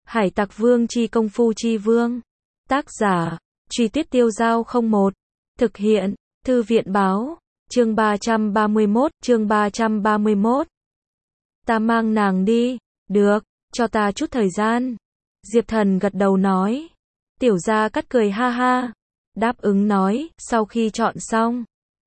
Hải Tặc Vương chi công phu chi vương. Tác giả, Truy Tuyết Tiêu Giao 01. Thực hiện, Thư viện báo. Chương 331. Ta mang nàng đi. Được, cho ta chút thời gian. Diệp Thần gật đầu nói. Tiểu Gia Cát cười ha ha. Đáp ứng nói, sau khi chọn xong.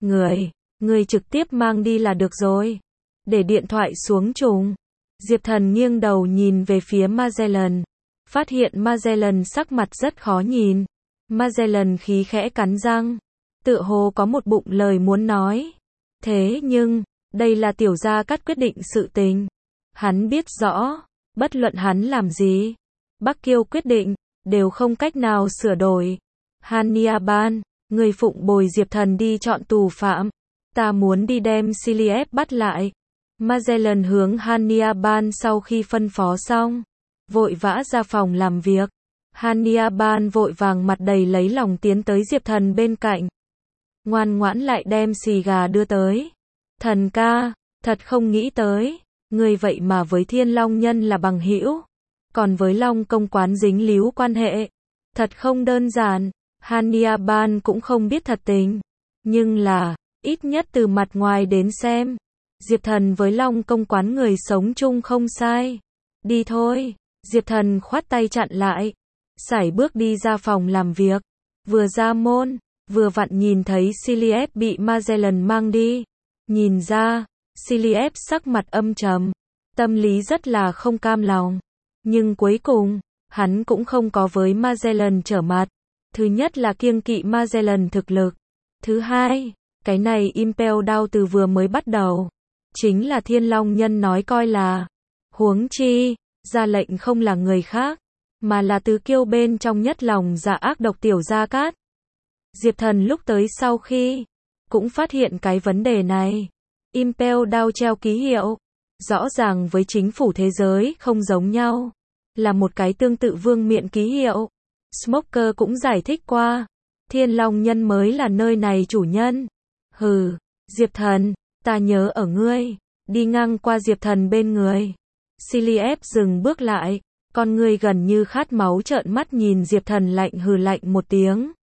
Người trực tiếp mang đi là được rồi. Để điện thoại xuống trùng. Diệp Thần nghiêng đầu nhìn về phía Magellan. Phát hiện Magellan sắc mặt rất khó nhìn. Magellan khí khẽ cắn răng. Tựa hồ có một bụng lời muốn nói. Thế nhưng, đây là Tiểu Gia Cát quyết định sự tình. Hắn biết rõ, bất luận hắn làm gì, Bắc Kiêu quyết định, đều không cách nào sửa đổi. Haniaban, người phụng bồi Diệp Thần đi chọn tù phạm. Ta muốn đi đem Cillieb bắt lại. Magellan hướng Haniaban sau khi phân phó xong, vội vã ra phòng làm việc. Haniaban vội vàng mặt đầy lấy lòng tiến tới Diệp Thần bên cạnh. Ngoan ngoãn lại đem xì gà đưa tới. Thần ca, thật không nghĩ tới, người vậy mà với Thiên Long Nhân là bằng hữu, còn với Long Công Quán dính líu quan hệ. Thật không đơn giản. Haniaban cũng không biết thật tình, nhưng là, ít nhất từ mặt ngoài đến xem, Diệp Thần với Long Công Quán người sống chung không sai. Đi thôi. Diệp Thần khoát tay chặn lại. Sải bước đi ra phòng làm việc. Vừa ra môn, vừa vặn nhìn thấy Cillieb bị Magellan mang đi. Nhìn ra, Cillieb sắc mặt âm trầm, tâm lý rất là không cam lòng. Nhưng cuối cùng, hắn cũng không có với Magellan trở mặt. Thứ nhất là kiêng kỵ Magellan thực lực. Thứ hai, cái này Impel Down từ vừa mới bắt đầu, chính là Thiên Long Nhân nói coi là. Huống chi, ra lệnh không là người khác, mà là Tứ Kiêu bên trong nhất lòng dạ ác độc Tiểu Gia Cát. Diệp Thần lúc tới sau khi, cũng phát hiện cái vấn đề này. Impel Down treo ký hiệu, rõ ràng với chính phủ thế giới không giống nhau, là một cái tương tự vương miện ký hiệu. Smoker cũng giải thích qua, Thiên Long Nhân mới là nơi này chủ nhân. Hừ, Diệp Thần, ta nhớ ở ngươi. Đi ngang qua Diệp Thần bên người, Cillieb dừng bước lại, con ngươi gần như khát máu trợn mắt nhìn Diệp Thần lạnh hừ lạnh một tiếng.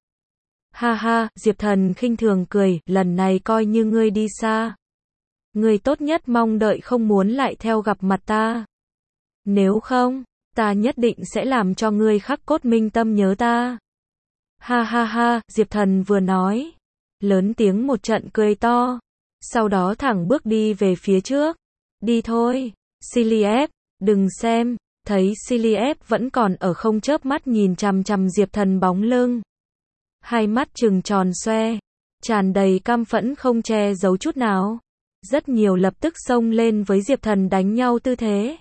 Ha ha, Diệp Thần khinh thường cười, lần này coi như ngươi đi xa. Ngươi tốt nhất mong đợi không muốn lại theo gặp mặt ta. Nếu không, ta nhất định sẽ làm cho ngươi khắc cốt minh tâm nhớ ta. Ha ha ha, Diệp Thần vừa nói, lớn tiếng một trận cười to, sau đó thẳng bước đi về phía trước. Đi thôi, Cillieb, đừng xem. Thấy Cillieb vẫn còn ở không chớp mắt nhìn chằm chằm Diệp Thần bóng lưng. Hai mắt trừng tròn xoe, tràn đầy căm phẫn không che giấu chút nào. Rất nhiều lập tức xông lên với Diệp Thần đánh nhau tư thế.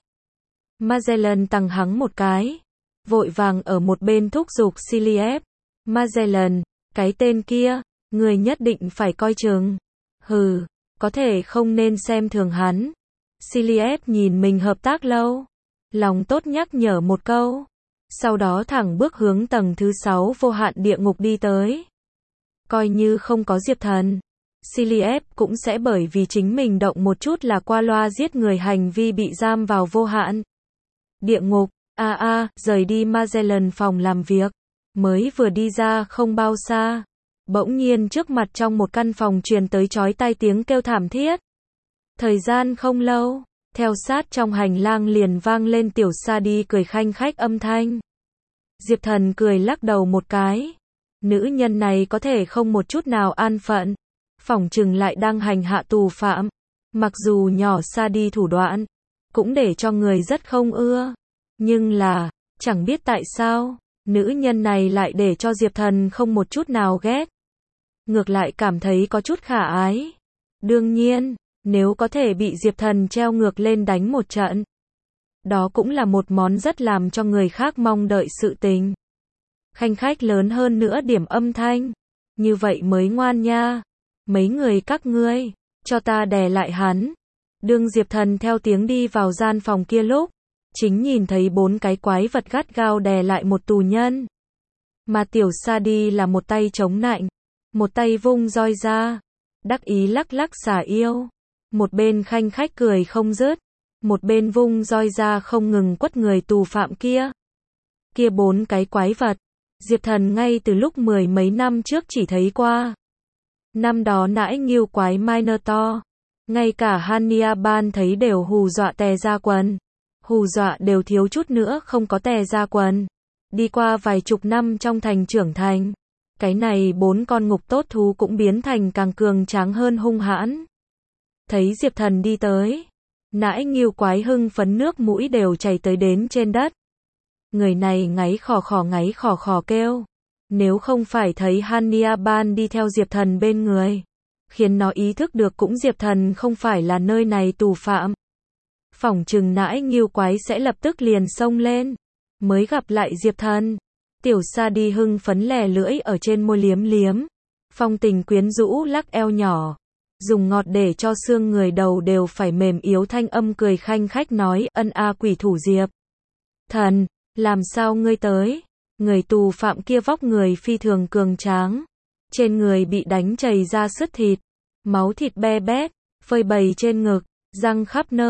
Magellan tằng hắng một cái, vội vàng ở một bên thúc giục Cillieb. Magellan, cái tên kia, người nhất định phải coi chừng. Hừ, có thể không nên xem thường hắn. Cillieb nhìn mình hợp tác lâu, lòng tốt nhắc nhở một câu. Sau đó thẳng bước hướng tầng thứ 6 vô hạn địa ngục đi tới. Coi như không có Diệp Thần, Cillieb cũng sẽ bởi vì chính mình động một chút là qua loa giết người hành vi bị giam vào vô hạn địa ngục. Rời đi Magellan phòng làm việc, mới vừa đi ra không bao xa, bỗng nhiên trước mặt trong một căn phòng truyền tới chói tai tiếng kêu thảm thiết. Thời gian không lâu, theo sát trong hành lang liền vang lên Tiểu Sa Đi cười khanh khách âm thanh. Diệp Thần cười lắc đầu một cái. Nữ nhân này có thể không một chút nào an phận, phỏng chừng lại đang hành hạ tù phạm. Mặc dù nhỏ Sa Đi thủ đoạn, cũng để cho người rất không ưa. Nhưng là, chẳng biết tại sao, nữ nhân này lại để cho Diệp Thần không một chút nào ghét. Ngược lại cảm thấy có chút khả ái. Đương nhiên, nếu có thể bị Diệp Thần treo ngược lên đánh một trận, đó cũng là một món rất làm cho người khác mong đợi sự tình. Khanh khách lớn hơn nữa điểm âm thanh, như vậy mới ngoan nha. Mấy người các ngươi, cho ta đè lại hắn. Đương Diệp Thần theo tiếng đi vào gian phòng kia lúc, chính nhìn thấy 4 cái quái vật gắt gao đè lại một tù nhân. Mà Tiểu Sa Đi là một tay chống nạnh, một tay vung roi ra, đắc ý lắc lắc xà yêu. Một bên khanh khách cười không dứt, một bên vung roi ra không ngừng quất người tù phạm kia. Kia 4 cái quái vật, Diệp Thần ngay từ lúc 10 mấy năm trước chỉ thấy qua. Năm đó nãi nghiêu quái Minotaur, ngay cả Hania Ban thấy đều hù dọa tè ra quần. Hù dọa đều thiếu chút nữa không có tè ra quần. Đi qua vài chục năm trong thành trưởng thành, cái này 4 con ngục tốt thú cũng biến thành càng cường tráng hơn hung hãn. Thấy Diệp Thần đi tới, nãi nghiêu quái hưng phấn nước mũi đều chảy tới đến trên đất. Người này ngáy khò khò kêu. Nếu không phải thấy Hania Ban đi theo Diệp Thần bên người, khiến nó ý thức được cũng Diệp Thần không phải là nơi này tù phạm, phỏng chừng nãi nghiêu quái sẽ lập tức liền xông lên. Mới gặp lại Diệp Thần, tiểu sa đi hưng phấn lè lưỡi ở trên môi liếm liếm, phong tình quyến rũ lắc eo nhỏ, dùng ngọt để cho xương người đầu đều phải mềm yếu, thanh âm cười khanh khách nói, ân a quỷ thủ Diệp Thần, làm sao ngươi tới? Người tù phạm kia vóc người phi thường cường tráng, trên người bị đánh chảy ra sứt thịt, máu thịt be bét, phơi bày trên ngực, răng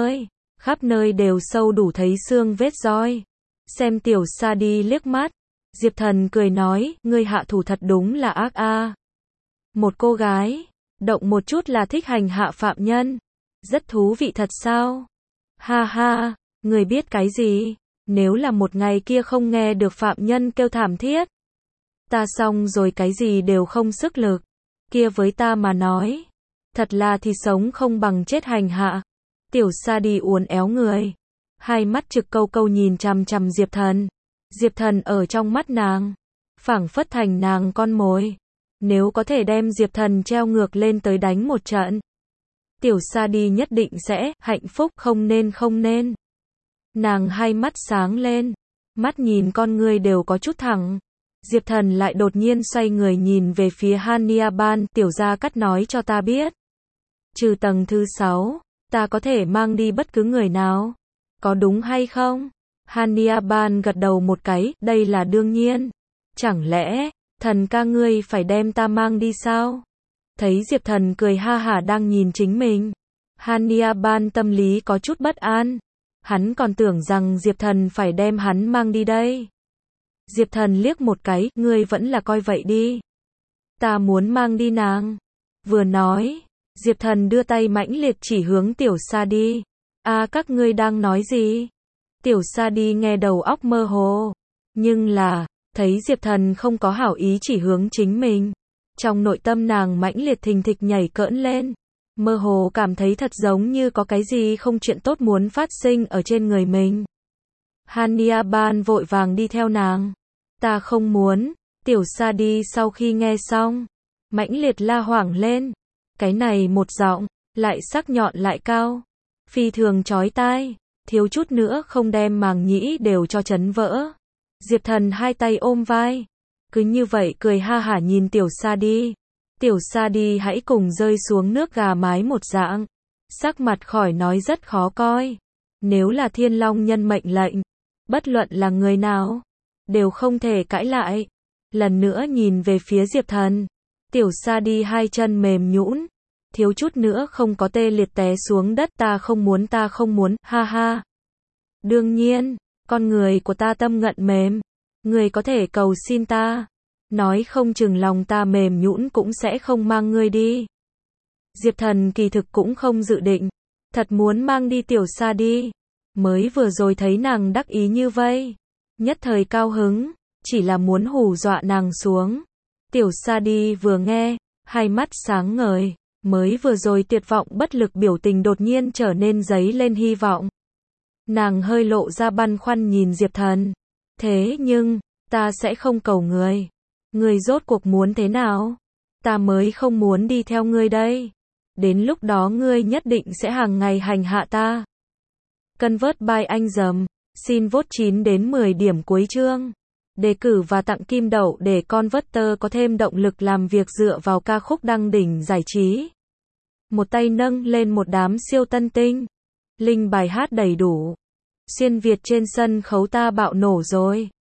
khắp nơi đều sâu đủ thấy xương vết roi. Xem tiểu sa đi liếc mắt, Diệp Thần cười nói, ngươi hạ thủ thật đúng là ác a. Một cô gái, động một chút là thích hành hạ phạm nhân, rất thú vị thật sao? Ha ha, ngươi biết cái gì? Nếu là một ngày kia không nghe được phạm nhân kêu thảm thiết, ta xong rồi cái gì đều không sức lực, kia với ta mà nói, thật là thì sống không bằng chết hành hạ. Tiểu sa đi uốn éo người, hai mắt trực câu câu nhìn chằm chằm Diệp Thần. Diệp Thần ở trong mắt nàng, phảng phất thành nàng con mồi. Nếu có thể đem Diệp Thần treo ngược lên tới đánh một trận, tiểu sa đi nhất định sẽ hạnh phúc, không nên. Nàng hai mắt sáng lên, mắt nhìn con người đều có chút thẳng. Diệp Thần lại đột nhiên xoay người nhìn về phía Hania Ban, tiểu gia cắt nói cho ta biết, trừ tầng thứ 6, ta có thể mang đi bất cứ người nào, có đúng hay không? Hania Ban gật đầu một cái, đây là đương nhiên. Chẳng lẽ, Thần ca ngươi phải đem ta mang đi sao? Thấy Diệp Thần cười ha hả đang nhìn chính mình, Hania Ban tâm lý có chút bất an. Hắn còn tưởng rằng Diệp Thần phải đem hắn mang đi đây. Diệp Thần liếc một cái, ngươi vẫn là coi vậy đi. Ta muốn mang đi nàng. Vừa nói, Diệp Thần đưa tay mãnh liệt chỉ hướng tiểu sa đi. A các ngươi đang nói gì? Tiểu sa đi nghe đầu óc mơ hồ. Nhưng là, thấy Diệp Thần không có hảo ý chỉ hướng chính mình. Trong nội tâm nàng mãnh liệt thình thịch nhảy cỡn lên. Mơ hồ cảm thấy thật giống như có cái gì không chuyện tốt muốn phát sinh ở trên người mình. Hania Ban vội vàng đi theo nàng. Ta không muốn. Tiểu sa đi sau khi nghe xong, mãnh liệt la hoảng lên. Cái này một giọng, lại sắc nhọn lại cao, phi thường chói tai, thiếu chút nữa không đem màng nhĩ đều cho chấn vỡ. Diệp Thần hai tay ôm vai, cứ như vậy cười ha hả nhìn tiểu sa đi. Tiểu sa đi hãy cùng rơi xuống nước gà mái một dạng, sắc mặt khỏi nói rất khó coi. Nếu là Thiên Long nhân mệnh lệnh, bất luận là người nào, đều không thể cãi lại. Lần nữa nhìn về phía Diệp Thần, tiểu sa đi hai chân mềm nhũn, thiếu chút nữa không có tê liệt té xuống đất. Ta không muốn, ha ha. Đương nhiên, con người của ta tâm ngận mềm, người có thể cầu xin ta, nói không chừng lòng ta mềm nhũn cũng sẽ không mang ngươi đi. Diệp Thần kỳ thực cũng không dự định, thật muốn mang đi tiểu sa đi. Mới vừa rồi thấy nàng đắc ý như vây, nhất thời cao hứng, chỉ là muốn hù dọa nàng xuống. Tiểu sa đi vừa nghe, hai mắt sáng ngời, mới vừa rồi tuyệt vọng bất lực biểu tình đột nhiên trở nên dấy lên hy vọng. Nàng hơi lộ ra băn khoăn nhìn Diệp Thần. Thế nhưng, ta sẽ không cầu người. Người rốt cuộc muốn thế nào? Ta mới không muốn đi theo ngươi đây. Đến lúc đó ngươi nhất định sẽ hàng ngày hành hạ ta. Convert by anh dầm. Xin vote 9 đến 10 điểm cuối chương. Đề cử và tặng kim đậu để Converter có thêm động lực làm việc dựa vào ca khúc đăng đỉnh giải trí. Một tay nâng lên một đám siêu tân tinh. Link bài hát đầy đủ. Xuyên Việt trên sân khấu ta bạo nổ rồi.